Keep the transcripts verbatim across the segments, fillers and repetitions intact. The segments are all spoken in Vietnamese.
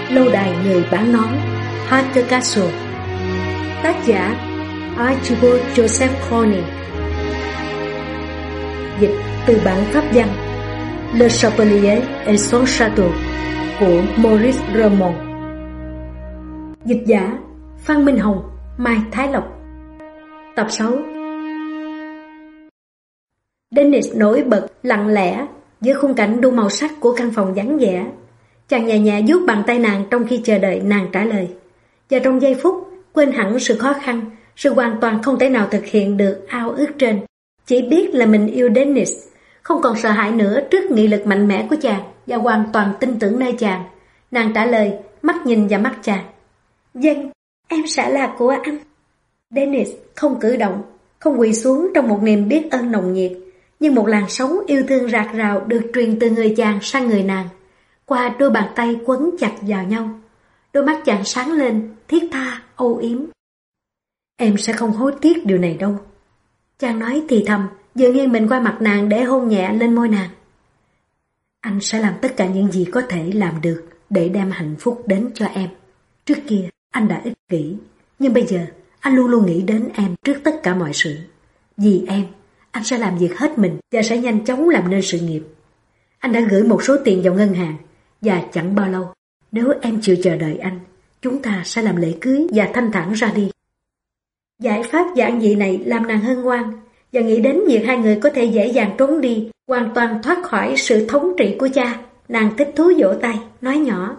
Lâu đài người bán nón, Heather Castle. Tác giả Archibald Joseph Corning. Dịch từ bản pháp văn Le Chapelier et son Château của Maurice Raymond. Dịch giả Phan Minh Hồng, Mai Thái Lộc. Tập sáu. Dennis nổi bật lặng lẽ giữa khung cảnh đủ màu sắc của căn phòng vắng vẻ. Chàng nhẹ nhẹ vuốt bàn tay nàng trong khi chờ đợi nàng trả lời, và trong giây phút quên hẳn sự khó khăn, sự hoàn toàn không thể nào thực hiện được ao ước trên. Chỉ biết là mình yêu Dennis, không còn sợ hãi nữa trước nghị lực mạnh mẽ của chàng và hoàn toàn tin tưởng nơi chàng. Nàng trả lời, mắt nhìn vào mắt chàng. Vâng, em sẽ là của anh. Dennis không cử động, không quỳ xuống trong một niềm biết ơn nồng nhiệt, nhưng một làn sóng yêu thương rạc rào được truyền từ người chàng sang người nàng, qua đôi bàn tay quấn chặt vào nhau. Đôi mắt chàng sáng lên, thiết tha, âu yếm. Em sẽ không hối tiếc điều này đâu. Chàng nói thì thầm, vừa nghiêng mình qua mặt nàng để hôn nhẹ lên môi nàng. Anh sẽ làm tất cả những gì có thể làm được để đem hạnh phúc đến cho em. Trước kia anh đã ích kỷ, nhưng bây giờ anh luôn luôn nghĩ đến em trước tất cả mọi sự. Vì em, anh sẽ làm việc hết mình và sẽ nhanh chóng làm nên sự nghiệp. Anh đã gửi một số tiền vào ngân hàng, và chẳng bao lâu, nếu em chịu chờ đợi anh, chúng ta sẽ làm lễ cưới và thanh thản ra đi. Giải pháp giản dị này làm nàng hân hoan, và nghĩ đến việc hai người có thể dễ dàng trốn đi, hoàn toàn thoát khỏi sự thống trị của cha. Nàng thích thú vỗ tay, nói nhỏ.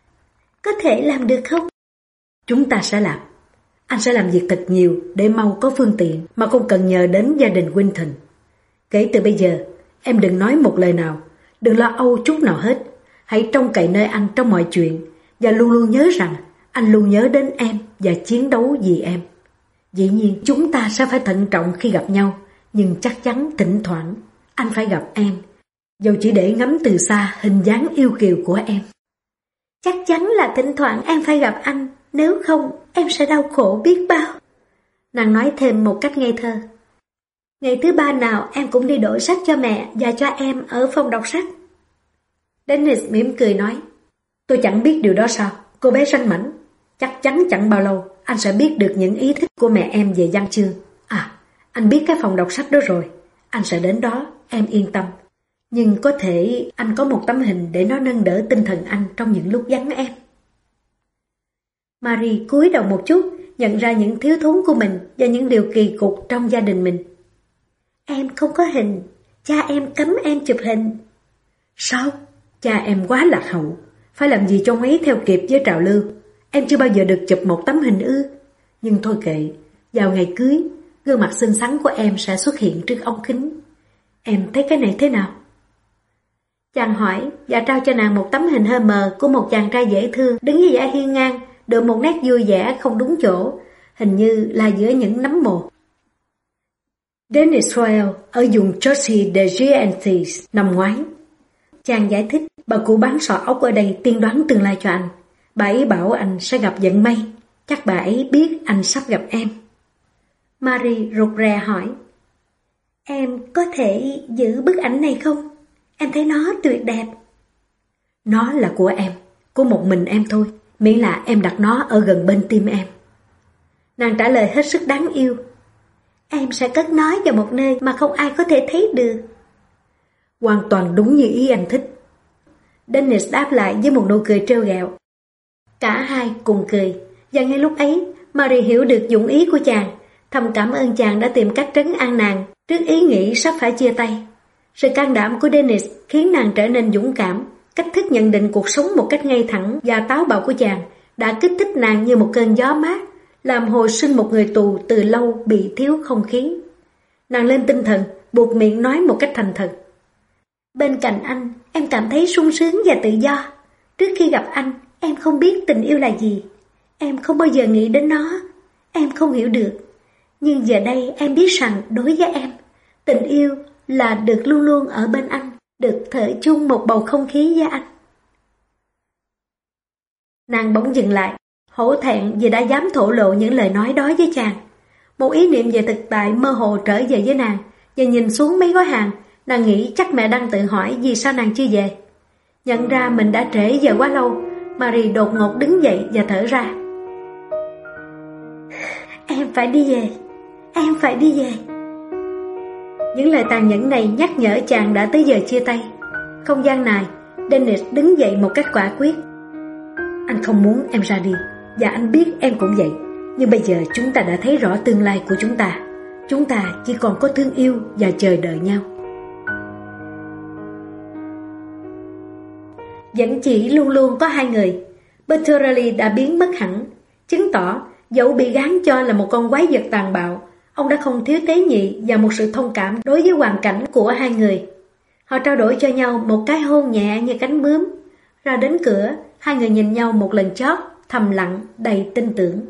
Có thể làm được không? Chúng ta sẽ làm. Anh sẽ làm việc thật nhiều để mau có phương tiện mà không cần nhờ đến gia đình Winton. Kể từ bây giờ, em đừng nói một lời nào, đừng lo âu chút nào hết. Hãy trông cậy nơi anh trong mọi chuyện, và luôn luôn nhớ rằng anh luôn nhớ đến em và chiến đấu vì em. Dĩ nhiên chúng ta sẽ phải thận trọng khi gặp nhau, nhưng chắc chắn thỉnh thoảng anh phải gặp em, dầu chỉ để ngắm từ xa hình dáng yêu kiều của em. Chắc chắn là thỉnh thoảng em phải gặp anh, nếu không em sẽ đau khổ biết bao. Nàng nói thêm một cách ngây thơ. Ngày thứ ba nào em cũng đi đổi sách cho mẹ và cho em ở phòng đọc sách. Dennis mỉm cười nói. Tôi chẳng biết điều đó sao, cô bé ranh mãnh. Chắc chắn chẳng bao lâu anh sẽ biết được những ý thích của mẹ em về văn chương. À, anh biết cái phòng đọc sách đó rồi. Anh sẽ đến đó, em yên tâm. Nhưng có thể anh có một tấm hình để nó nâng đỡ tinh thần anh trong những lúc vắng em. Marie cúi đầu một chút, nhận ra những thiếu thốn của mình và những điều kỳ cục trong gia đình mình. Em không có hình, cha em cấm em chụp hình. Sao? Cha em quá lạc hậu, phải làm gì cho mấy theo kịp với trào lưu. Em chưa bao giờ được chụp một tấm hình ư? Nhưng thôi kệ, vào ngày cưới, gương mặt xinh xắn của em sẽ xuất hiện trước ống kính. Em thấy cái này thế nào? Chàng hỏi và trao cho nàng một tấm hình hơi mờ của một chàng trai dễ thương đứng với vẻ hiên ngang, được một nét vui vẻ không đúng chỗ, hình như là giữa những nấm mồ. Dennis Royal ở vùng Chaussee de Giants năm ngoái. Chàng giải thích, bà cụ bán sọ ốc ở đây tiên đoán tương lai cho anh. Bà ấy bảo anh sẽ gặp vận may, chắc bà ấy biết anh sắp gặp em. Marie rụt rè hỏi, em có thể giữ bức ảnh này không? Em thấy nó tuyệt đẹp. Nó là của em, của một mình em thôi, miễn là em đặt nó ở gần bên tim em. Nàng trả lời hết sức đáng yêu. Em sẽ cất nó vào một nơi mà không ai có thể thấy được. Hoàn toàn đúng như ý anh thích. Dennis đáp lại với một nụ cười trêu ghẹo. Cả hai cùng cười, và ngay lúc ấy Marie hiểu được dụng ý của chàng, thầm cảm ơn chàng đã tìm cách trấn an nàng trước ý nghĩ sắp phải chia tay. Sự can đảm của Dennis khiến nàng trở nên dũng cảm. Cách thức nhận định cuộc sống một cách ngay thẳng và táo bạo của chàng đã kích thích nàng như một cơn gió mát, làm hồi sinh một người tù từ lâu bị thiếu không khí. Nàng lên tinh thần, buộc miệng nói một cách thành thật. Bên cạnh anh, em cảm thấy sung sướng và tự do. Trước khi gặp anh, em không biết tình yêu là gì. Em không bao giờ nghĩ đến nó. Em không hiểu được. Nhưng giờ đây em biết rằng đối với em, tình yêu là được luôn luôn ở bên anh, được thở chung một bầu không khí với anh. Nàng bỗng dừng lại, hổ thẹn vì đã dám thổ lộ những lời nói đó với chàng. Một ý niệm về thực tại mơ hồ trở về với nàng, và nhìn xuống mấy gói hàng, nàng nghĩ chắc mẹ đang tự hỏi vì sao nàng chưa về. Nhận ra mình đã trễ giờ quá lâu, Marie đột ngột đứng dậy và thở ra. Em phải đi về, em phải đi về. Những lời tàn nhẫn này nhắc nhở chàng đã tới giờ chia tay. Không gian này, Dennis đứng dậy một cách quả quyết. Anh không muốn em ra đi, và anh biết em cũng vậy. Nhưng bây giờ chúng ta đã thấy rõ tương lai của chúng ta. Chúng ta chỉ còn có thương yêu và chờ đợi nhau. Vẫn chỉ luôn luôn có hai người. Bertorelli đã biến mất hẳn, chứng tỏ dẫu bị gán cho là một con quái vật tàn bạo, ông đã không thiếu tế nhị và một sự thông cảm đối với hoàn cảnh của hai người. Họ trao đổi cho nhau một cái hôn nhẹ như cánh bướm. Ra đến cửa, hai người nhìn nhau một lần chót, thầm lặng, đầy tin tưởng.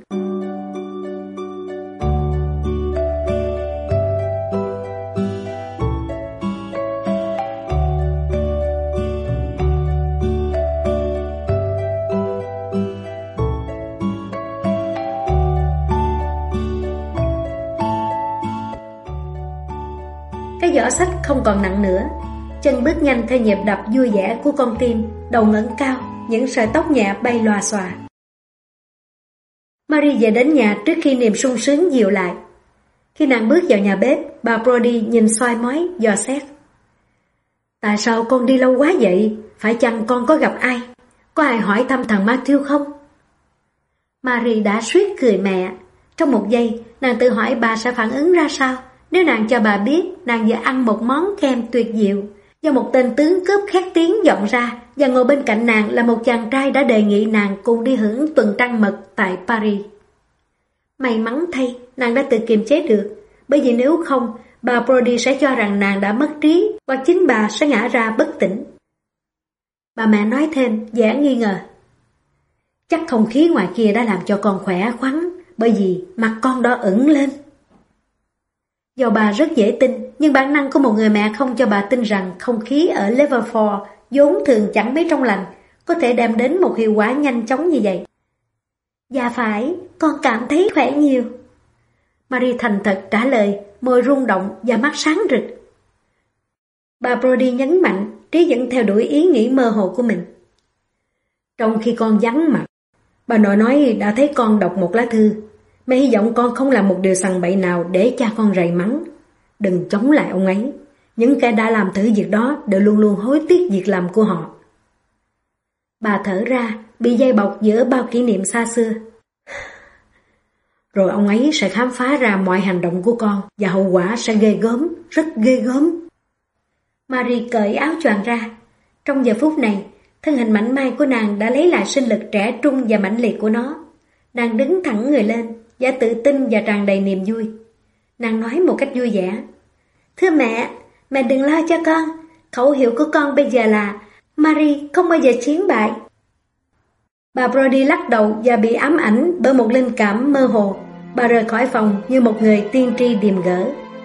Cái giỏ sách không còn nặng nữa. Chân bước nhanh theo nhịp đập vui vẻ của con tim, đầu ngẩng cao, những sợi tóc nhẹ bay loà xòa. Marie về đến nhà trước khi niềm sung sướng dịu lại. Khi nàng bước vào nhà bếp, bà Brody nhìn soi mói, dò xét. Tại sao con đi lâu quá vậy? Phải chăng con có gặp ai? Có ai hỏi thăm thằng Matthew không? Marie đã suýt cười mẹ. Trong một giây, nàng tự hỏi bà sẽ phản ứng ra sao nếu nàng cho bà biết nàng vừa ăn một món kem tuyệt diệu do một tên tướng cướp khét tiếng vọng ra, và ngồi bên cạnh nàng là một chàng trai đã đề nghị nàng cùng đi hưởng tuần trăng mật tại Paris. May mắn thay, nàng đã tự kiềm chế được, bởi vì nếu không, bà Brody sẽ cho rằng nàng đã mất trí, hoặc chính bà sẽ ngã ra bất tỉnh. Bà mẹ nói thêm, vẻ nghi ngờ. Chắc không khí ngoài kia đã làm cho con khỏe khoắn, bởi vì mặt con đỏ ửng lên. Dầu bà rất dễ tin, nhưng bản năng của một người mẹ không cho bà tin rằng không khí ở Liverpool vốn thường chẳng mấy trong lành, có thể đem đến một hiệu quả nhanh chóng như vậy. Dạ phải, con cảm thấy khỏe nhiều. Marie thành thật trả lời, môi rung động và mắt sáng rực. Bà Brody nhấn mạnh, trí vẫn theo đuổi ý nghĩ mơ hồ của mình. Trong khi con vắng mặt, bà nội nói đã thấy con đọc một lá thư. Mẹ hy vọng con không làm một điều sằng bậy nào để cha con rầy mắng. Đừng chống lại ông ấy. Những kẻ đã làm thử việc đó đều luôn luôn hối tiếc việc làm của họ. Bà thở ra, bị dây bọc giữa bao kỷ niệm xa xưa. Rồi ông ấy sẽ khám phá ra mọi hành động của con, và hậu quả sẽ ghê gớm, rất ghê gớm. Marie cởi áo choàng ra. Trong giờ phút này, thân hình mảnh mai của nàng đã lấy lại sinh lực trẻ trung và mãnh liệt của nó. Nàng đứng thẳng người lên, và tự tin và tràn đầy niềm vui. Nàng nói một cách vui vẻ. Thưa mẹ, mẹ đừng lo cho con. Khẩu hiệu của con bây giờ là Marie không bao giờ chiến bại. Bà Brody lắc đầu và bị ám ảnh bởi một linh cảm mơ hồ. Bà rời khỏi phòng như một người tiên tri điềm gỡ.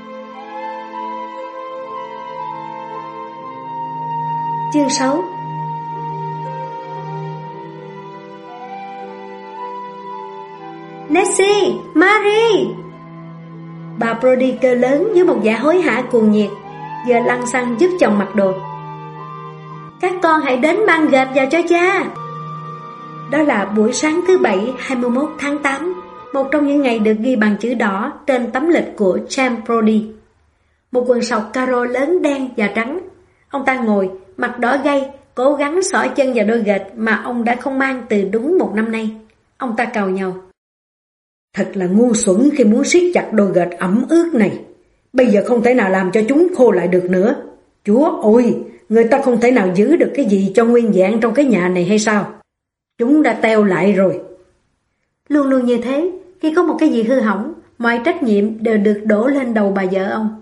Chương sáu. Nessie, Marie! Bà Brody kêu lớn với một vẻ hối hả cuồng nhiệt, giờ lăn xăng giúp chồng mặc đồ. Các con hãy đến mang gạch vào cho cha. Đó là buổi sáng thứ Bảy hai mươi mốt tháng tám, một trong những ngày được ghi bằng chữ đỏ trên tấm lịch của James Brody. Một quần sọc caro lớn đen và trắng. Ông ta ngồi, mặt đỏ gay, cố gắng xỏ chân vào đôi gạch mà ông đã không mang từ đúng một năm nay. Ông ta càu nhau. Thật là ngu xuẩn khi muốn siết chặt đôi gạch ẩm ướt này. Bây giờ không thể nào làm cho chúng khô lại được nữa. Chúa ơi, người ta không thể nào giữ được cái gì cho nguyên vẹn trong cái nhà này hay sao? Chúng đã teo lại rồi. Luôn luôn như thế, khi có một cái gì hư hỏng, mọi trách nhiệm đều được đổ lên đầu bà vợ ông.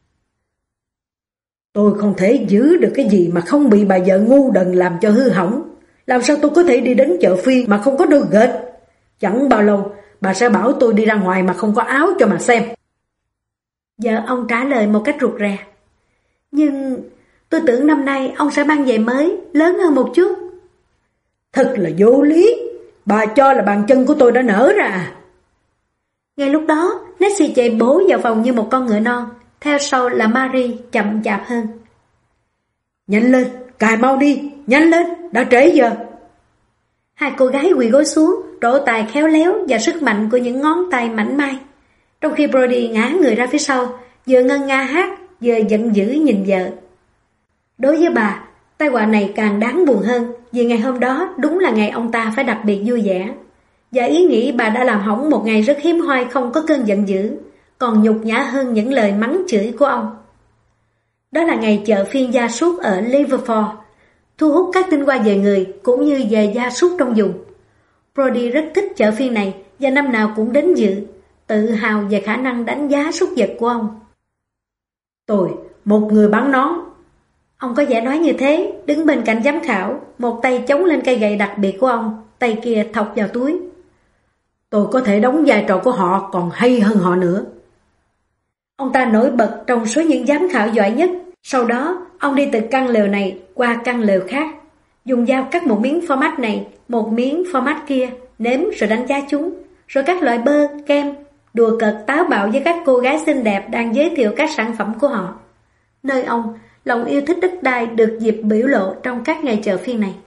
Tôi không thể giữ được cái gì mà không bị bà vợ ngu đần làm cho hư hỏng. Làm sao tôi có thể đi đến chợ phiên mà không có đôi gạch? Chẳng bao lâu, bà sẽ bảo tôi đi ra ngoài mà không có áo cho mà xem. Vợ ông trả lời một cách rụt rè. Nhưng tôi tưởng năm nay ông sẽ mang giày mới, lớn hơn một chút. Thật là vô lý. Bà cho là bàn chân của tôi đã nở ra à? Ngay lúc đó, Nessie chạy bổ vào phòng như một con ngựa non. Theo sau là Marie chậm chạp hơn. Nhanh lên, cài mau đi, nhanh lên, đã trễ giờ. Hai cô gái quỳ gối xuống, trổ tài khéo léo và sức mạnh của những ngón tay mảnh mai. Trong khi Brody ngã người ra phía sau, vừa ngân nga hát, vừa giận dữ nhìn vợ. Đối với bà, tai họa này càng đáng buồn hơn, vì ngày hôm đó đúng là ngày ông ta phải đặc biệt vui vẻ. Và ý nghĩ bà đã làm hỏng một ngày rất hiếm hoi không có cơn giận dữ, còn nhục nhã hơn những lời mắng chửi của ông. Đó là ngày chợ phiên gia súc ở Liverpool, thu hút các tinh hoa về người cũng như về gia súc trong vùng. Brody rất thích chợ phiên này và năm nào cũng đến dự, tự hào về khả năng đánh giá súc vật của ông. Tôi, một người bán nón. Ông có vẻ nói như thế, đứng bên cạnh giám khảo, một tay chống lên cây gậy đặc biệt của ông, tay kia thọc vào túi. Tôi có thể đóng vai trò của họ còn hay hơn họ nữa. Ông ta nổi bật trong số những giám khảo giỏi nhất. Sau đó, ông đi từ căn lều này qua căn lều khác, dùng dao cắt một miếng format này, một miếng format kia, nếm rồi đánh giá chúng, rồi các loại bơ, kem, đùa cợt táo bạo với các cô gái xinh đẹp đang giới thiệu các sản phẩm của họ. Nơi ông, lòng yêu thích đất đai được dịp biểu lộ trong các ngày chợ phiên này.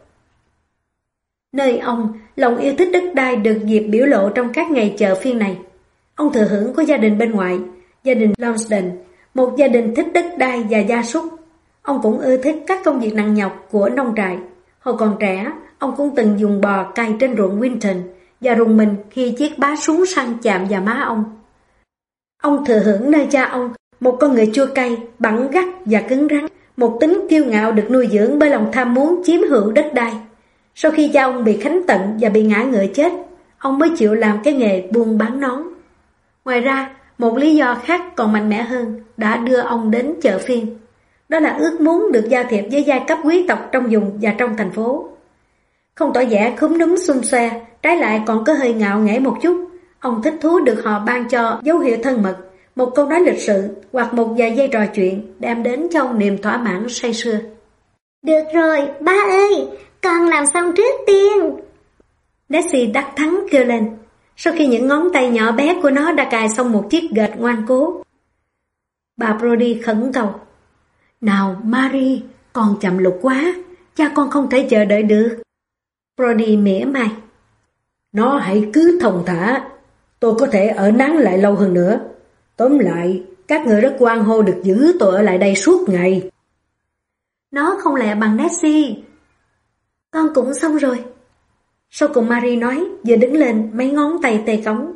Nơi ông, lòng yêu thích đất đai được dịp biểu lộ trong các ngày chợ phiên này. Ông thừa hưởng của gia đình bên ngoại, gia đình Lonsdon, một gia đình thích đất đai và gia súc. Ông cũng ưa thích các công việc nặng nhọc của nông trại. Hồi còn trẻ, ông cũng từng dùng bò cày trên ruộng Winton và rùng mình khi chiếc bá súng săn chạm vào má ông. Ông thừa hưởng nơi cha ông, một con người chua cay, bẵng gắt và cứng rắn, một tính kiêu ngạo được nuôi dưỡng bởi lòng tham muốn chiếm hữu đất đai. Sau khi cha ông bị khánh tận và bị ngã ngựa chết, ông mới chịu làm cái nghề buôn bán nón. Ngoài ra, một lý do khác còn mạnh mẽ hơn đã đưa ông đến chợ phiên. Đó là ước muốn được giao thiệp với giai cấp quý tộc trong vùng và trong thành phố. Không tỏ vẻ khúm núm xum xoe, trái lại còn có hơi ngạo nghễ một chút. Ông thích thú được họ ban cho dấu hiệu thân mật, một câu nói lịch sự hoặc một vài giây trò chuyện đem đến cho ông niềm thỏa mãn say sưa. Được rồi, ba ơi, con làm xong trước tiên. Daisy đắc thắng kêu lên, sau khi những ngón tay nhỏ bé của nó đã cài xong một chiếc gệt ngoan cố. Bà Brody khẩn cầu, nào Marie, con chậm lục quá, cha con không thể chờ đợi được. Brody mỉa mai, nó hãy cứ thong thả, tôi có thể ở nán lại lâu hơn nữa. Tóm lại, các người rất hoan hô được giữ tôi ở lại đây suốt ngày. Nó không lẹ bằng Daisy. Con cũng xong rồi. Sau cùng Marie nói, vừa đứng lên mấy ngón tay tê cống.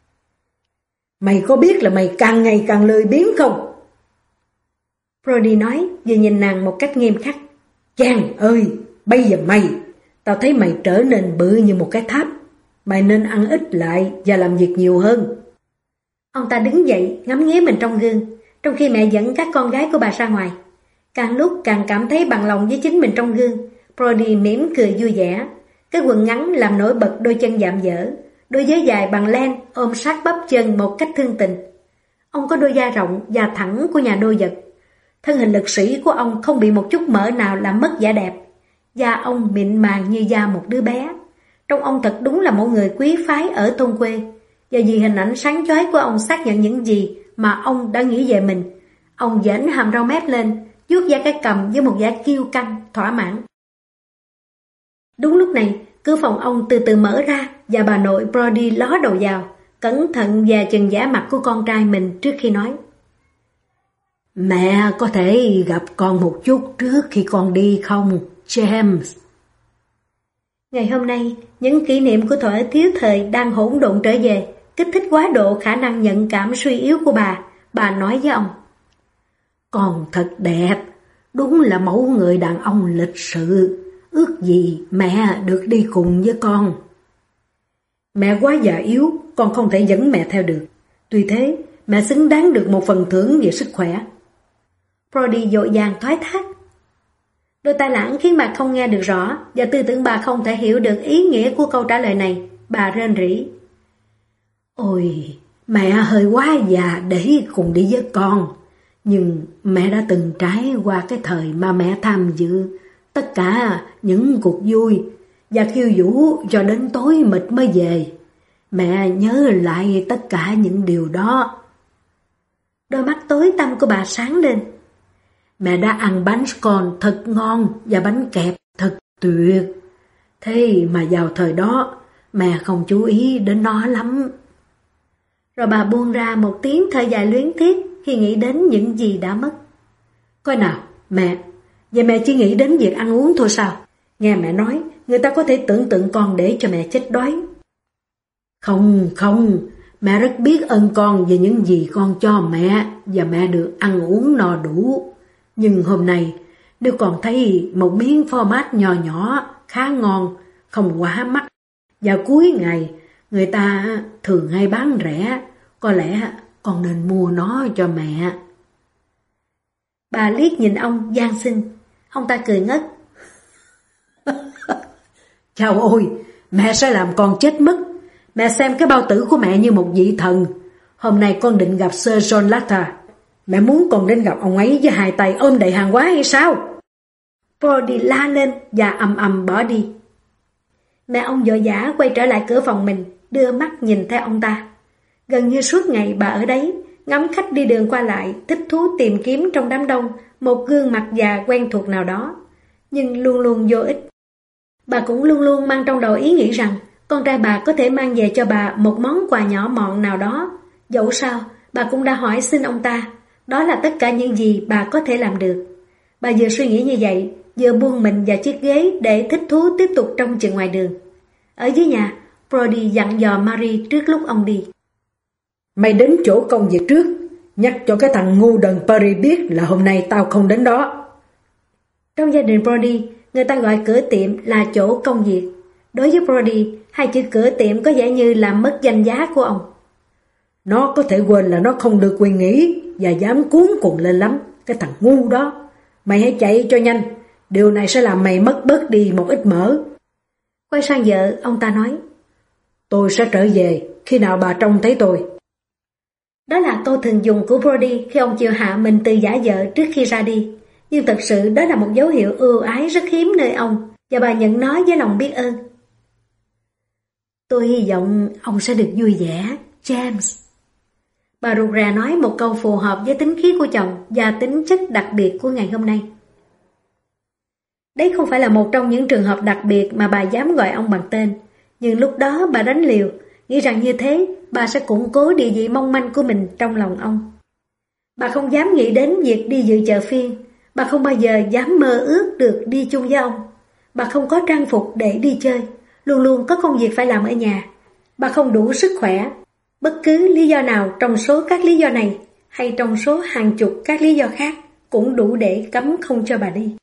Mày có biết là mày càng ngày càng lười biếng không? Brody nói, vừa nhìn nàng một cách nghiêm khắc. Chàng ơi, bây giờ mày, tao thấy mày trở nên bự như một cái tháp. Mày nên ăn ít lại và làm việc nhiều hơn. Ông ta đứng dậy, ngắm nghía mình trong gương, trong khi mẹ dẫn các con gái của bà ra ngoài. Càng lúc càng cảm thấy bằng lòng với chính mình trong gương, Brody mỉm cười vui vẻ. Cái quần ngắn làm nổi bật đôi chân dạm dở, đôi giày dài bằng len ôm sát bắp chân một cách thương tình. Ông có đôi da rộng và thẳng của nhà đô vật. Thân hình lực sĩ của ông không bị một chút mỡ nào làm mất vẻ đẹp. Da ông mịn màng như da một đứa bé. Trông ông thật đúng là một người quý phái ở thôn quê. Và vì hình ảnh sáng chói của ông xác nhận những gì mà ông đã nghĩ về mình, ông giãn hàm rau mép lên, vuốt da cái cằm với một vẻ kiêu căng, thỏa mãn. Đúng lúc này, cửa phòng ông từ từ mở ra và bà nội Brody ló đầu vào, cẩn thận và chừng giả mặt của con trai mình trước khi nói. Mẹ có thể gặp con một chút trước khi con đi không, James? Ngày hôm nay, những kỷ niệm của thuở thiếu thời đang hỗn độn trở về, kích thích quá độ khả năng nhận cảm suy yếu của bà. Bà nói với ông, con thật đẹp, đúng là mẫu người đàn ông lịch sự, ước gì mẹ được đi cùng với con. Mẹ quá già yếu, con không thể dẫn mẹ theo được. Tuy thế, mẹ xứng đáng được một phần thưởng về sức khỏe. Brody vội vàng thoái thác. Đôi tai lãng khiến bà không nghe được rõ, và tư tưởng bà không thể hiểu được ý nghĩa của câu trả lời này. Bà rên rỉ. Ôi, mẹ hơi quá già để cùng đi với con. Nhưng mẹ đã từng trải qua cái thời mà mẹ tham dự tất cả những cuộc vui và khiêu vũ cho đến tối mịt mới về. Mẹ nhớ lại tất cả những điều đó. Đôi mắt tối tăm của bà sáng lên. Mẹ đã ăn bánh scone thật ngon và bánh kẹp thật tuyệt. Thế mà vào thời đó, mẹ không chú ý đến nó lắm. Rồi bà buông ra một tiếng thở dài luyến tiếc khi nghĩ đến những gì đã mất. Coi nào, mẹ, vậy mẹ chỉ nghĩ đến việc ăn uống thôi sao? Nghe mẹ nói, người ta có thể tưởng tượng con để cho mẹ chết đói. Không, không, mẹ rất biết ơn con về những gì con cho mẹ và mẹ được ăn uống no đủ. Nhưng hôm nay, nếu con thấy một miếng phô mát nhỏ nhỏ, khá ngon, không quá mắc, vào cuối ngày, người ta thường hay bán rẻ, có lẽ con nên mua nó cho mẹ. Bà liếc nhìn ông van xin, ông ta cười ngất. Chao ôi, mẹ sẽ làm con chết mất. Mẹ xem cái bao tử của mẹ như một vị thần. Hôm nay con định gặp Sir John Lather. Mẹ muốn con đến gặp ông ấy với hai tay ôm đầy hàng hóa hay sao? Brody la lên và ầm ầm bỏ đi. Mẹ ông vội vã quay trở lại cửa phòng mình, đưa mắt nhìn theo ông ta. Gần như suốt ngày bà ở đấy, ngắm khách đi đường qua lại, thích thú tìm kiếm trong đám đông một gương mặt già quen thuộc nào đó, nhưng luôn luôn vô ích. Bà cũng luôn luôn mang trong đầu ý nghĩ rằng con trai bà có thể mang về cho bà một món quà nhỏ mọn nào đó. Dẫu sao, bà cũng đã hỏi xin ông ta. Đó là tất cả những gì bà có thể làm được. Bà vừa suy nghĩ như vậy, vừa buông mình vào chiếc ghế để thích thú tiếp tục trông chừng ngoài đường. Ở dưới nhà, Brody dặn dò Marie trước lúc ông đi. Mày đến chỗ công việc trước, nhắc cho cái thằng ngu đần Perry biết là hôm nay tao không đến đó. Trong gia đình Brody, người ta gọi cửa tiệm là chỗ công việc. Đối với Brody, hai chữ cửa tiệm có vẻ như làm mất danh giá của ông. Nó có thể quên là nó không được quyền nghỉ và dám cuốn cuồng lên lắm, cái thằng ngu đó. Mày hãy chạy cho nhanh, điều này sẽ làm mày mất bớt đi một ít mỡ. Quay sang vợ, ông ta nói, tôi sẽ trở về khi nào bà trông thấy tôi. Đó là câu thường dùng của Brody khi ông chịu hạ mình từ giả vợ trước khi ra đi. Nhưng thật sự đó là một dấu hiệu ưu ái rất hiếm nơi ông, và bà nhận nó với lòng biết ơn. Tôi hy vọng ông sẽ được vui vẻ, James. Bà rụt rè nói một câu phù hợp với tính khí của chồng và tính chất đặc biệt của ngày hôm nay. Đấy không phải là một trong những trường hợp đặc biệt mà bà dám gọi ông bằng tên, nhưng lúc đó bà đánh liều, nghĩ rằng như thế bà sẽ củng cố địa vị mong manh của mình trong lòng ông. Bà không dám nghĩ đến việc đi dự chợ phiên, bà không bao giờ dám mơ ước được đi chung với ông. Bà không có trang phục để đi chơi, luôn luôn có công việc phải làm ở nhà. Bà không đủ sức khỏe. Bất cứ lý do nào trong số các lý do này hay trong số hàng chục các lý do khác cũng đủ để cấm không cho bà đi.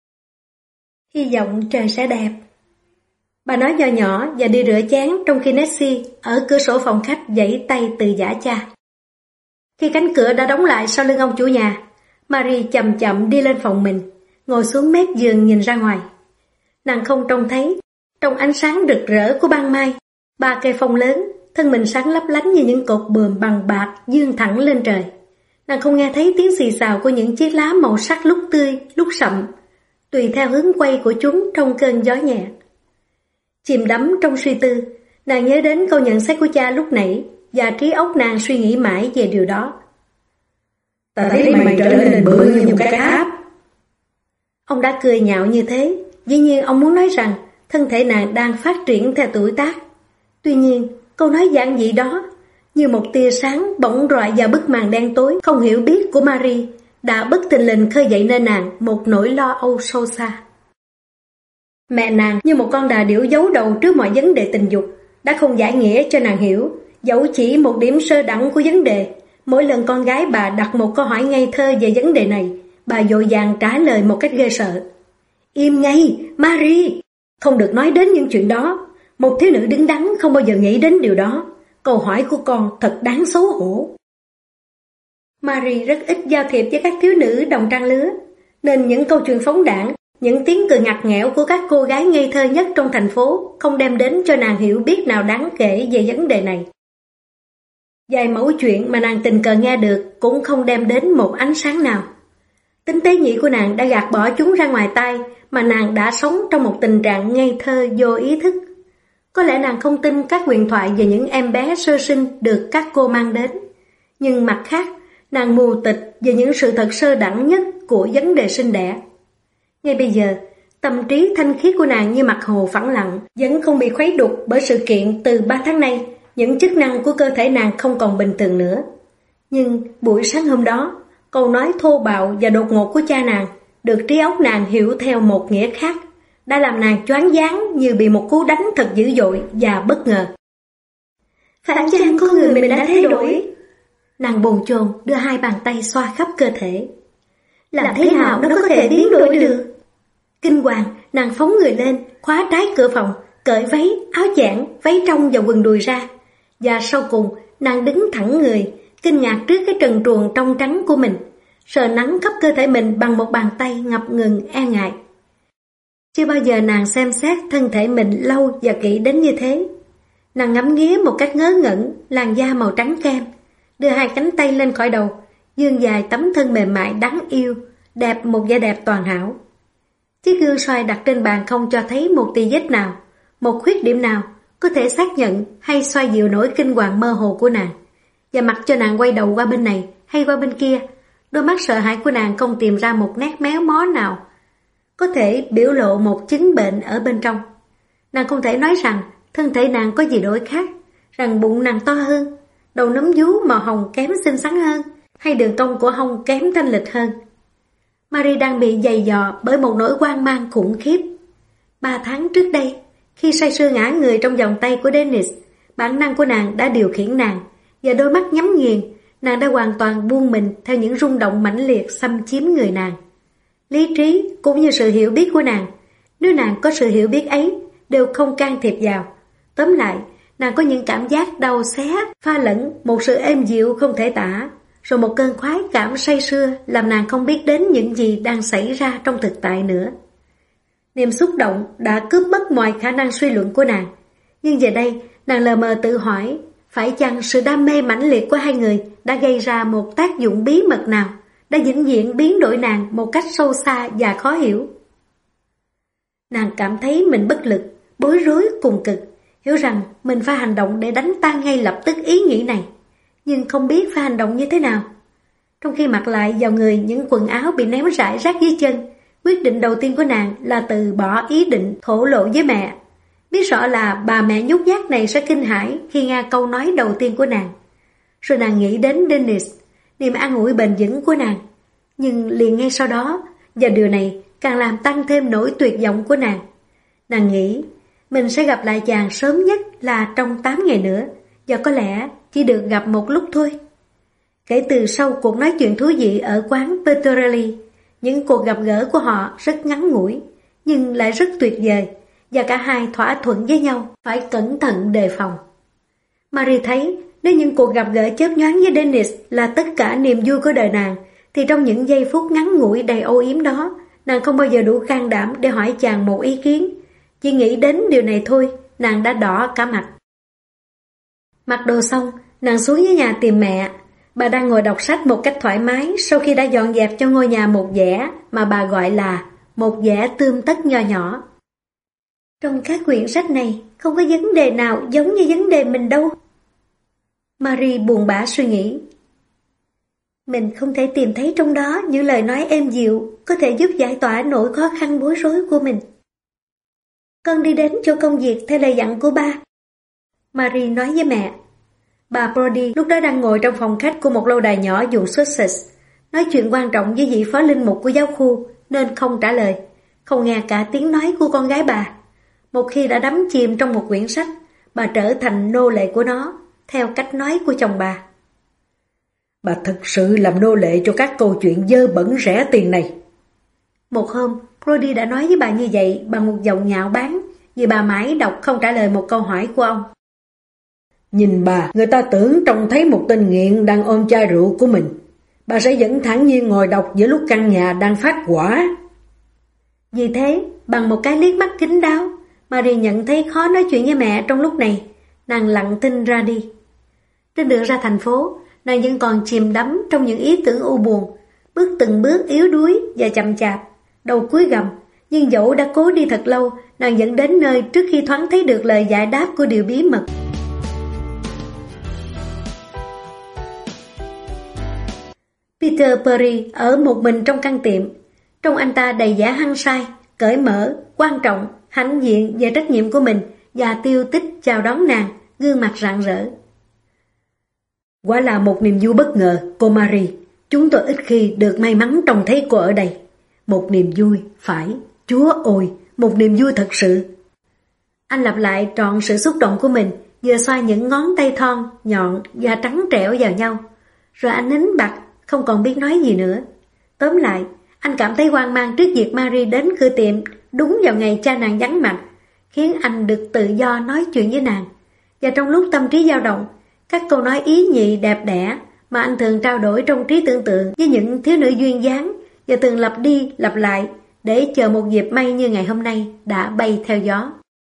Hy vọng trời sẽ đẹp. Bà nói nho nhỏ và đi rửa chén trong khi Nessie ở cửa sổ phòng khách giãy tay từ giả cha. Khi cánh cửa đã đóng lại sau lưng ông chủ nhà, Marie chậm chậm đi lên phòng mình, ngồi xuống mép giường nhìn ra ngoài. Nàng không trông thấy, trong ánh sáng rực rỡ của ban mai, ba cây phong lớn, thân mình sáng lấp lánh như những cột buồm bằng bạc dương thẳng lên trời. Nàng không nghe thấy tiếng xì xào của những chiếc lá màu sắc lúc tươi, lúc sậm, tùy theo hướng quay của chúng trong cơn gió nhẹ. Chìm đắm trong suy tư, nàng nhớ đến câu nhận xét của cha lúc nãy, và trí óc nàng suy nghĩ mãi về điều đó. Ta thấy mày trở nên bự như một cái tháp. Ông đã cười nhạo như thế, dĩ nhiên ông muốn nói rằng thân thể nàng đang phát triển theo tuổi tác. Tuy nhiên, câu nói giản dị đó, như một tia sáng bỗng rọi vào bức màn đen tối không hiểu biết của Marie, đã bất thình lình khơi dậy nên nàng một nỗi lo âu sâu xa. Mẹ nàng như một con đà điểu giấu đầu trước mọi vấn đề tình dục, đã không giải nghĩa cho nàng hiểu, dẫu chỉ một điểm sơ đẳng của vấn đề. Mỗi lần con gái bà đặt một câu hỏi ngây thơ về vấn đề này, bà vội vàng trả lời một cách ghê sợ. Im ngay, Marie! Không được nói đến những chuyện đó. Một thiếu nữ đứng đắn không bao giờ nghĩ đến điều đó. Câu hỏi của con thật đáng xấu hổ. Marie rất ít giao thiệp với các thiếu nữ đồng trang lứa, nên những câu chuyện phóng đãng, những tiếng cười ngặt nghẽo của các cô gái ngây thơ nhất trong thành phố không đem đến cho nàng hiểu biết nào đáng kể về vấn đề này. Vài mẫu chuyện mà nàng tình cờ nghe được cũng không đem đến một ánh sáng nào. Tính tế nhị của nàng đã gạt bỏ chúng ra ngoài tai, mà nàng đã sống trong một tình trạng ngây thơ vô ý thức. Có lẽ nàng không tin các huyền thoại về những em bé sơ sinh được các cô mang đến. Nhưng mặt khác, nàng mù tịch về những sự thật sơ đẳng nhất của vấn đề sinh đẻ. Ngay bây giờ, Tâm trí thanh khiết của nàng như mặt hồ phẳng lặng, vẫn không bị khuấy đục bởi sự kiện từ ba tháng nay, những chức năng của cơ thể nàng không còn bình thường nữa. Nhưng buổi sáng hôm đó, câu nói thô bạo và đột ngột của cha nàng được trí óc nàng hiểu theo một nghĩa khác, đã làm nàng choáng váng như bị một cú đánh thật dữ dội và bất ngờ. Phải chăng có người mình đã thay đổi? Nàng bồn chồn đưa hai bàn tay xoa khắp cơ thể. Làm thế nào nó có thể biến đổi được? Kinh hoàng, nàng phóng người lên, khóa trái cửa phòng, cởi váy, áo chẽn, váy trong và quần đùi ra. Và sau cùng, nàng đứng thẳng người, kinh ngạc trước cái trần truồng trong trắng của mình, sờ nắng khắp cơ thể mình bằng một bàn tay ngập ngừng e ngại. Chưa bao giờ nàng xem xét thân thể mình lâu và kỹ đến như thế. Nàng ngắm nghía một cách ngớ ngẩn làn da màu trắng kem, đưa hai cánh tay lên khỏi đầu, vươn dài tấm thân mềm mại đáng yêu, đẹp một vẻ đẹp toàn hảo. Chiếc gương soi đặt trên bàn không cho thấy một tì vết nào, một khuyết điểm nào có thể xác nhận hay xoa dịu nỗi kinh hoàng mơ hồ của nàng. Và mặc cho nàng quay đầu qua bên này hay qua bên kia, đôi mắt sợ hãi của nàng không tìm ra một nét méo mó nào có thể biểu lộ một chứng bệnh ở bên trong. Nàng không thể nói rằng thân thể nàng có gì đổi khác, rằng bụng nàng to hơn, đầu nấm vú màu hồng kém xinh xắn hơn, hay đường cong của hông kém thanh lịch hơn. Marie đang bị dày dò bởi một nỗi hoang mang khủng khiếp. Ba tháng trước đây, khi say sưa ngã người trong vòng tay của Dennis, bản năng của nàng đã điều khiển nàng, và đôi mắt nhắm nghiền, nàng đã hoàn toàn buông mình theo những rung động mãnh liệt xâm chiếm người nàng. Lý trí cũng như sự hiểu biết của nàng, nếu nàng có sự hiểu biết ấy, đều không can thiệp vào. Tóm lại, nàng có những cảm giác đau xé, pha lẫn một sự êm dịu không thể tả, rồi một cơn khoái cảm say sưa làm nàng không biết đến những gì đang xảy ra trong thực tại nữa. Niềm xúc động đã cướp mất mọi khả năng suy luận của nàng, nhưng giờ đây nàng lờ mờ tự hỏi, phải chăng sự đam mê mãnh liệt của hai người đã gây ra một tác dụng bí mật nào, đã vĩnh viễn biến đổi nàng một cách sâu xa và khó hiểu. Nàng cảm thấy mình bất lực, bối rối cùng cực, hiểu rằng mình phải hành động để đánh tan ngay lập tức ý nghĩ này, nhưng không biết phải hành động như thế nào. Trong khi mặc lại vào người những quần áo bị ném rải rác dưới chân, quyết định đầu tiên của nàng là từ bỏ ý định thổ lộ với mẹ. Biết rõ là bà mẹ nhút nhát này sẽ kinh hãi khi nghe câu nói đầu tiên của nàng. Rồi nàng nghĩ đến Dennis, niềm an ủi bền vững của nàng. Nhưng liền ngay sau đó, và điều này càng làm tăng thêm nỗi tuyệt vọng của nàng. Nàng nghĩ mình sẽ gặp lại chàng sớm nhất là trong tám ngày nữa, và có lẽ chỉ được gặp một lúc thôi. Kể từ sau cuộc nói chuyện thú vị ở quán Petrelli, những cuộc gặp gỡ của họ rất ngắn ngủi, nhưng lại rất tuyệt vời, và cả hai thỏa thuận với nhau phải cẩn thận đề phòng. Marie thấy nếu những cuộc gặp gỡ chớp nhoáng với Dennis là tất cả niềm vui của đời nàng, thì trong những giây phút ngắn ngủi đầy âu yếm đó, nàng không bao giờ đủ can đảm để hỏi chàng một ý kiến. Chỉ nghĩ đến điều này thôi, nàng đã đỏ cả mặt. Mặc đồ xong, nàng xuống dưới nhà tìm mẹ. Bà đang ngồi đọc sách một cách thoải mái sau khi đã dọn dẹp cho ngôi nhà một vẻ mà bà gọi là một vẻ tươm tất nho nhỏ. Trong các quyển sách này, không có vấn đề nào giống như vấn đề mình đâu. Marie buồn bã suy nghĩ. Mình không thể tìm thấy trong đó những lời nói êm dịu có thể giúp giải tỏa nỗi khó khăn bối rối của mình. Con đi đến chỗ công việc theo lời dặn của ba, Marie nói với mẹ. Bà Brody lúc đó đang ngồi trong phòng khách của một lâu đài nhỏ vùng Sussex, nói chuyện quan trọng với vị phó linh mục của giáo khu, nên không trả lời, không nghe cả tiếng nói của con gái bà. Một khi đã đắm chìm trong một quyển sách, bà trở thành nô lệ của nó, theo cách nói của chồng bà. Bà thực sự làm nô lệ cho các câu chuyện dơ bẩn rẻ tiền này. Một hôm, Brody đã nói với bà như vậy bằng một giọng nhạo báng, vì bà mãi đọc không trả lời một câu hỏi của ông. Nhìn bà, người ta tưởng trông thấy một tên nghiện đang ôm chai rượu của mình. Bà sẽ vẫn thản nhiên ngồi đọc giữa lúc căn nhà đang phát hỏa. Vì thế, bằng một cái liếc mắt kín đáo, Marie nhận thấy khó nói chuyện với mẹ trong lúc này. Nàng lặng thinh ra đi. Trên đường ra thành phố, nàng vẫn còn chìm đắm trong những ý tưởng u buồn, bước từng bước yếu đuối và chậm chạp, đầu cúi gằm. Nhưng dẫu đã cố đi thật lâu, nàng vẫn đến nơi trước khi thoáng thấy được lời giải đáp của điều bí mật. Peter Perry ở một mình trong căn tiệm. Trông anh ta đầy vẻ hăng say, cởi mở, quan trọng, hãnh diện về trách nhiệm của mình và tiêu tích chào đón nàng, gương mặt rạng rỡ. Quả là một niềm vui bất ngờ, cô Marie. Chúng tôi ít khi được may mắn trông thấy cô ở đây. Một niềm vui, phải, Chúa ơi, một niềm vui thật sự. Anh lặp lại trọn sự xúc động của mình, vừa xoa những ngón tay thon, nhọn và trắng trẻo vào nhau. Rồi anh nín bặt, không còn biết nói gì nữa. Tóm lại, anh cảm thấy hoang mang trước việc Marie đến cửa tiệm đúng vào ngày cha nàng vắng mặt, khiến anh được tự do nói chuyện với nàng. Và trong lúc tâm trí dao động, các câu nói ý nhị đẹp đẽ mà anh thường trao đổi trong trí tưởng tượng với những thiếu nữ duyên dáng và thường lặp đi lặp lại để chờ một dịp may như ngày hôm nay đã bay theo gió.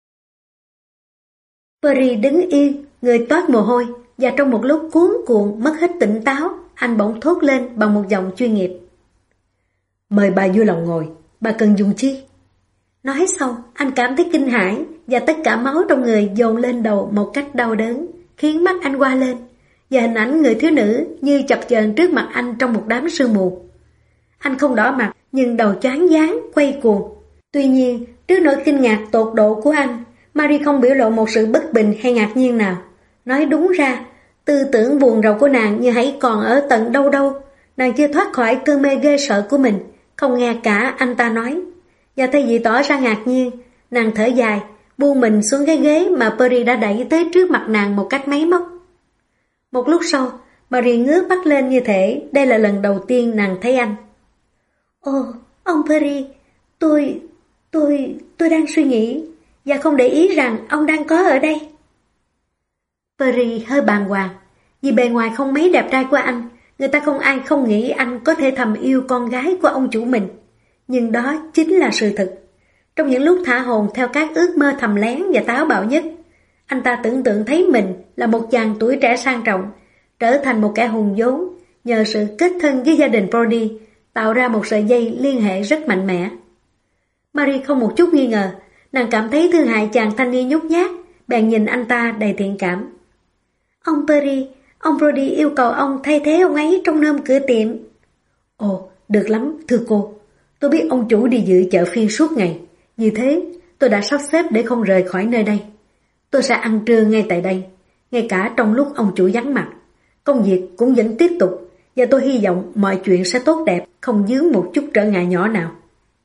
Perry đứng yên, người toát mồ hôi, và trong một lúc cuống cuồng mất hết tỉnh táo, anh bỗng thốt lên bằng một giọng chuyên nghiệp. Mời bà vui lòng ngồi, bà cần dùng chi? Nói xong, anh cảm thấy kinh hãi và tất cả máu trong người dồn lên đầu một cách đau đớn, khiến mắt anh hoa lên, và hình ảnh người thiếu nữ như chập chờn trước mặt anh trong một đám sương mù. Anh không đỏ mặt, nhưng đầu choáng váng, quay cuồng. Tuy nhiên, trước nỗi kinh ngạc tột độ của anh, Marie không biểu lộ một sự bất bình hay ngạc nhiên nào. Nói đúng ra, tư tưởng buồn rầu của nàng như hãy còn ở tận đâu đâu. Nàng chưa thoát khỏi cơn mê ghê sợ của mình, không nghe cả anh ta nói. Và thay vì tỏ ra ngạc nhiên, nàng thở dài, buông mình xuống cái ghế mà Perry đã đẩy tới trước mặt nàng một cách máy móc. Một lúc sau, Marie ngước mắt lên như thể đây là lần đầu tiên nàng thấy anh. Ồ, ông Perry, tôi, tôi, tôi đang suy nghĩ và không để ý rằng ông đang có ở đây. Perry hơi bàng hoàng, vì bề ngoài không mấy đẹp trai của anh, người ta không ai không nghĩ anh có thể thầm yêu con gái của ông chủ mình. Nhưng đó chính là sự thật. Trong những lúc thả hồn theo các ước mơ thầm lén và táo bạo nhất, anh ta tưởng tượng thấy mình là một chàng tuổi trẻ sang trọng, trở thành một kẻ hùng vốn nhờ sự kết thân với gia đình Brody, tạo ra một sợi dây liên hệ rất mạnh mẽ. Marie không một chút nghi ngờ, nàng cảm thấy thương hại chàng thanh niên nhút nhát, bèn nhìn anh ta đầy thiện cảm. Ông Perry, ông Brody yêu cầu ông thay thế ông ấy trong nơm cửa tiệm. Ồ, được lắm, thưa cô. Tôi biết ông chủ đi dự chợ phiên suốt ngày, vì thế tôi đã sắp xếp để không rời khỏi nơi đây. Tôi sẽ ăn trưa ngay tại đây, ngay cả trong lúc ông chủ vắng mặt. Công việc cũng vẫn tiếp tục, và tôi hy vọng mọi chuyện sẽ tốt đẹp, không vướng một chút trở ngại nhỏ nào.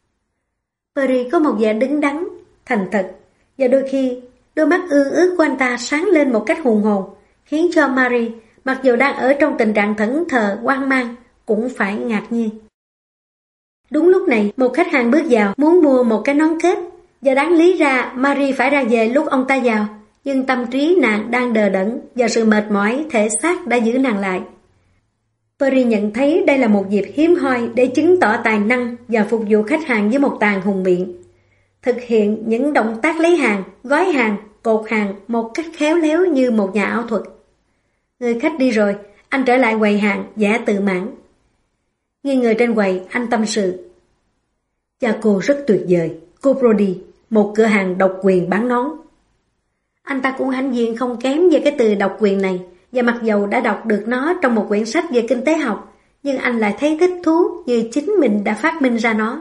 Perry có một vẻ đứng đắn, thành thật, và đôi khi đôi mắt ương ước của anh ta sáng lên một cách hùng hồn, khiến cho Marie, mặc dù đang ở trong tình trạng thẫn thờ, hoang mang, cũng phải ngạc nhiên. Đúng lúc này, một khách hàng bước vào muốn mua một cái nón kết, và đáng lý ra Marie phải ra về lúc ông ta vào, nhưng tâm trí nàng đang đờ đẫn và sự mệt mỏi thể xác đã giữ nàng lại. Perry nhận thấy đây là một dịp hiếm hoi để chứng tỏ tài năng và phục vụ khách hàng với một tàn hùng biện. Thực hiện những động tác lấy hàng, gói hàng, cột hàng một cách khéo léo như một nhà ảo thuật. Người khách đi rồi, anh trở lại quầy hàng, vẻ tự mãn. Nghiêng người trên quầy, anh tâm sự. Cha cô rất tuyệt vời, cô Brody, một cửa hàng độc quyền bán nón. Anh ta cũng hãnh diện không kém về cái từ độc quyền này, và mặc dầu đã đọc được nó trong một quyển sách về kinh tế học, nhưng anh lại thấy thích thú như chính mình đã phát minh ra nó.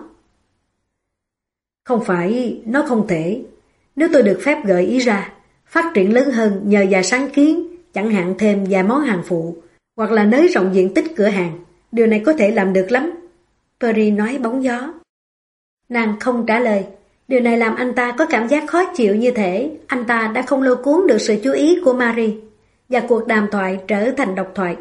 Không phải, nó không thể. Nếu tôi được phép gợi ý ra, phát triển lớn hơn nhờ vài sáng kiến, chẳng hạn thêm vài món hàng phụ, hoặc là nới rộng diện tích cửa hàng, điều này có thể làm được lắm. Perry nói bóng gió. Nàng không trả lời. Điều này làm anh ta có cảm giác khó chịu như thể anh ta đã không lôi cuốn được sự chú ý của Marie, và cuộc đàm thoại trở thành độc thoại.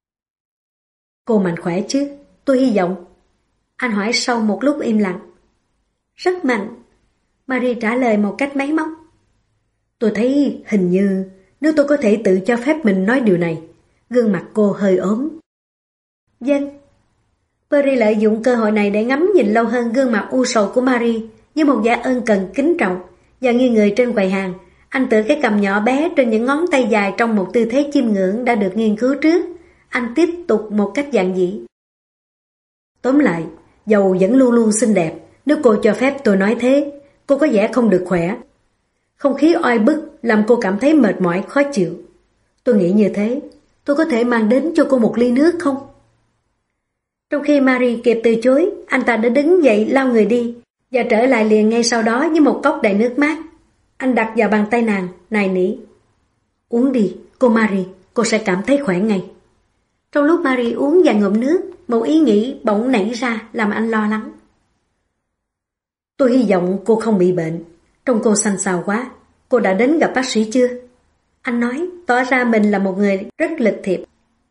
Cô mạnh khỏe chứ? Tôi hy vọng. Anh hỏi sau một lúc im lặng. Rất mạnh. Marie trả lời một cách máy móc. Tôi thấy hình như nếu tôi có thể tự cho phép mình nói điều này. Gương mặt cô hơi ốm. Vâng. Perry lợi dụng cơ hội này để ngắm nhìn lâu hơn gương mặt u sầu của Marie với một vẻ ân cần kính trọng, và nghiêng người trên quầy hàng, anh tựa cái cầm nhỏ bé trên những ngón tay dài trong một tư thế chiêm ngưỡng đã được nghiên cứu trước. Anh tiếp tục một cách dạn dĩ. Tóm lại, dầu vẫn luôn luôn xinh đẹp, nếu cô cho phép tôi nói thế, cô có vẻ không được khỏe. Không khí oi bức làm cô cảm thấy mệt mỏi khó chịu. Tôi nghĩ như thế, tôi có thể mang đến cho cô một ly nước không? Trong khi Marie kịp từ chối, anh ta đã đứng dậy lau người đi, và trở lại liền ngay sau đó với một cốc đầy nước mát. Anh đặt vào bàn tay nàng, nài nỉ. Uống đi, cô Marie, cô sẽ cảm thấy khỏe ngay. Trong lúc Marie uống vài ngụm nước, một ý nghĩ bỗng nảy ra làm anh lo lắng. Tôi hy vọng cô không bị bệnh. Trông cô xanh xao quá. Cô đã đến gặp bác sĩ chưa? Anh nói, tỏ ra mình là một người rất lịch thiệp.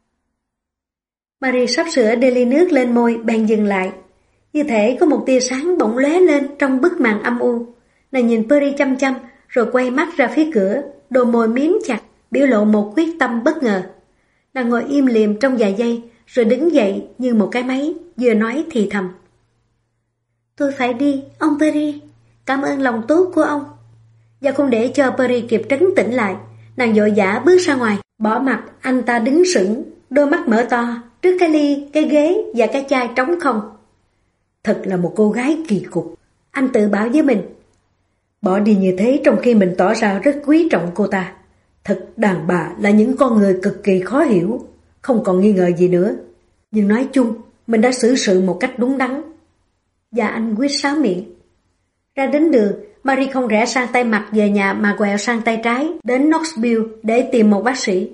Marie sắp sửa đưa ly nước lên môi, bèn dừng lại. Như thể có một tia sáng bỗng lóe lên trong bức màn âm u. Nàng nhìn Perry chăm chăm, rồi quay mắt ra phía cửa, đôi môi miếm chặt, biểu lộ một quyết tâm bất ngờ. Nàng ngồi im lìm trong vài giây, rồi đứng dậy như một cái máy, vừa nói thì thầm. Tôi phải đi, ông Perry. Cảm ơn lòng tốt của ông. Và không để cho Perry kịp trấn tĩnh lại, nàng vội vã bước ra ngoài, bỏ mặc anh ta đứng sững, đôi mắt mở to, trước cái ly, cái ghế và cái chai trống không. Thật là một cô gái kỳ cục, anh tự bảo với mình. Bỏ đi như thế trong khi mình tỏ ra rất quý trọng cô ta. Thật đàn bà là những con người cực kỳ khó hiểu, không còn nghi ngờ gì nữa. Nhưng nói chung, mình đã xử sự một cách đúng đắn. Và anh quyết sáo miệng. Ra đến đường, Marie không rẽ sang tay mặt về nhà mà quẹo sang tay trái đến Knoxville để tìm một bác sĩ.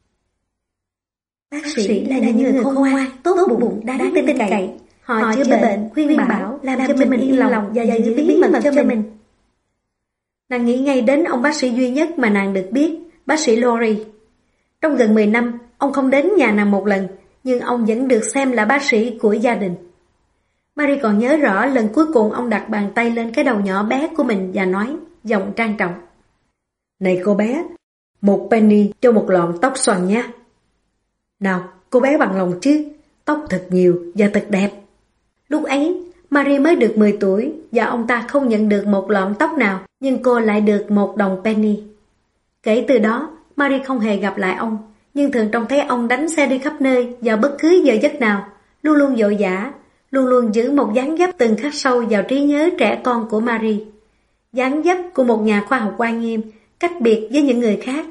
Bác sĩ là những người khôn ngoan, tốt bụng, đáng tin cậy. Họ, Họ chữa bệnh, bệnh, khuyên bảo, làm, làm cho mình yên lòng và giữ bí mật cho mình. Nàng nghĩ ngay đến ông bác sĩ duy nhất mà nàng được biết, bác sĩ Lori. Trong gần mười năm, ông không đến nhà nàng một lần, nhưng ông vẫn được xem là bác sĩ của gia đình. Marie còn nhớ rõ lần cuối cùng ông đặt bàn tay lên cái đầu nhỏ bé của mình và nói, giọng trang trọng. Này cô bé, một penny cho một lọn tóc xoăn nha. Nào, cô bé bằng lòng chứ, tóc thật nhiều và thật đẹp. Lúc ấy, Marie mới được mười tuổi và ông ta không nhận được một lọn tóc nào, nhưng cô lại được một đồng penny. Kể từ đó, Marie không hề gặp lại ông, nhưng thường trông thấy ông đánh xe đi khắp nơi vào bất cứ giờ giấc nào, luôn luôn vội vã, luôn luôn giữ một dáng dấp từng khắc sâu vào trí nhớ trẻ con của Marie. Dáng dấp của một nhà khoa học oai nghiêm, cách biệt với những người khác.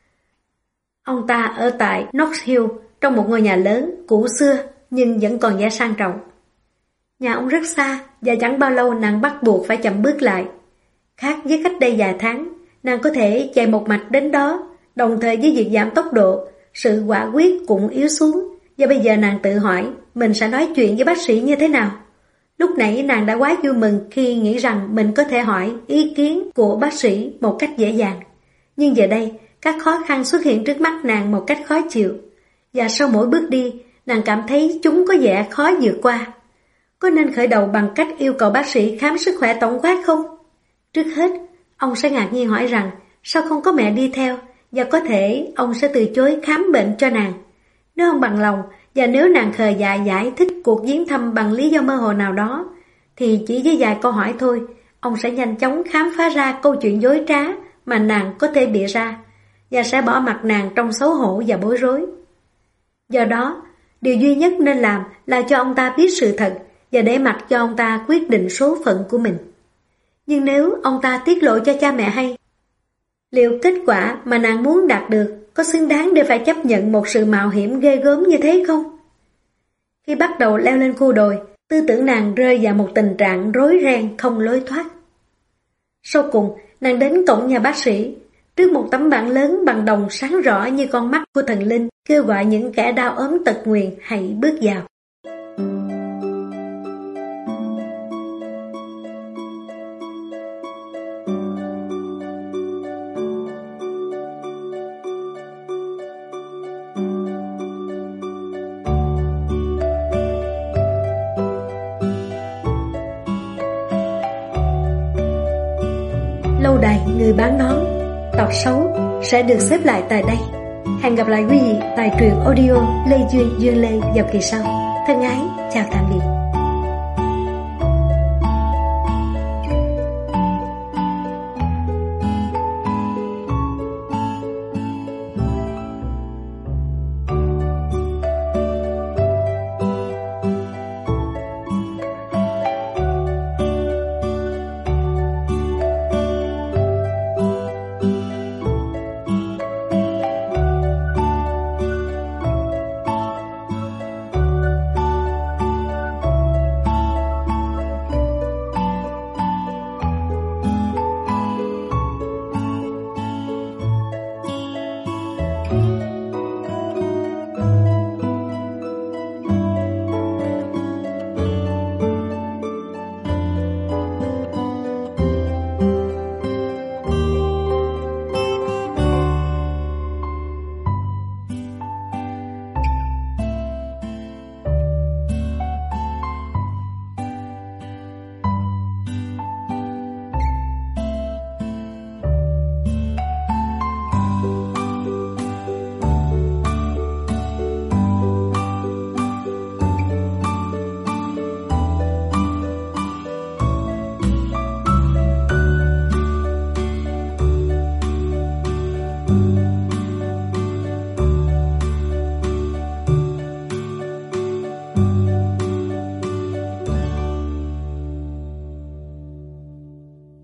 Ông ta ở tại Knox Hill, trong một ngôi nhà lớn, cũ xưa, nhưng vẫn còn vẻ sang trọng. Nhà ông rất xa, và chẳng bao lâu nàng bắt buộc phải chậm bước lại. Khác với cách đây vài tháng, nàng có thể chạy một mạch đến đó, đồng thời với việc giảm tốc độ, sự quả quyết cũng yếu xuống, và bây giờ nàng tự hỏi mình sẽ nói chuyện với bác sĩ như thế nào. Lúc nãy nàng đã quá vui mừng khi nghĩ rằng mình có thể hỏi ý kiến của bác sĩ một cách dễ dàng. Nhưng giờ đây, các khó khăn xuất hiện trước mắt nàng một cách khó chịu, và sau mỗi bước đi, nàng cảm thấy chúng có vẻ khó vượt qua. Có nên khởi đầu bằng cách yêu cầu bác sĩ khám sức khỏe tổng quát không? Trước hết, ông sẽ ngạc nhiên hỏi rằng sao không có mẹ đi theo, và có thể ông sẽ từ chối khám bệnh cho nàng. Nếu ông bằng lòng, và nếu nàng khờ dại giải thích cuộc viếng thăm bằng lý do mơ hồ nào đó, thì chỉ với vài câu hỏi thôi, ông sẽ nhanh chóng khám phá ra câu chuyện dối trá mà nàng có thể bịa ra, và sẽ bỏ mặc nàng trong xấu hổ và bối rối. Do đó, điều duy nhất nên làm là cho ông ta biết sự thật, và để mặc cho ông ta quyết định số phận của mình. Nhưng nếu ông ta tiết lộ cho cha mẹ hay, liệu kết quả mà nàng muốn đạt được có xứng đáng để phải chấp nhận một sự mạo hiểm ghê gớm như thế không? Khi bắt đầu leo lên khu đồi, tư tưởng nàng rơi vào một tình trạng rối ren không lối thoát. Sau cùng, nàng đến cổng nhà bác sĩ, trước một tấm bảng lớn bằng đồng sáng rõ như con mắt của thần linh, kêu gọi những kẻ đau ốm tật nguyền hãy bước vào. Lâu đài người bán nón, tập sáu sẽ được xếp lại tại đây. Hẹn gặp lại quý vị tại truyện audio Lê Duyên Duyên Lê vào kỳ sau. Thân ái, chào tạm biệt.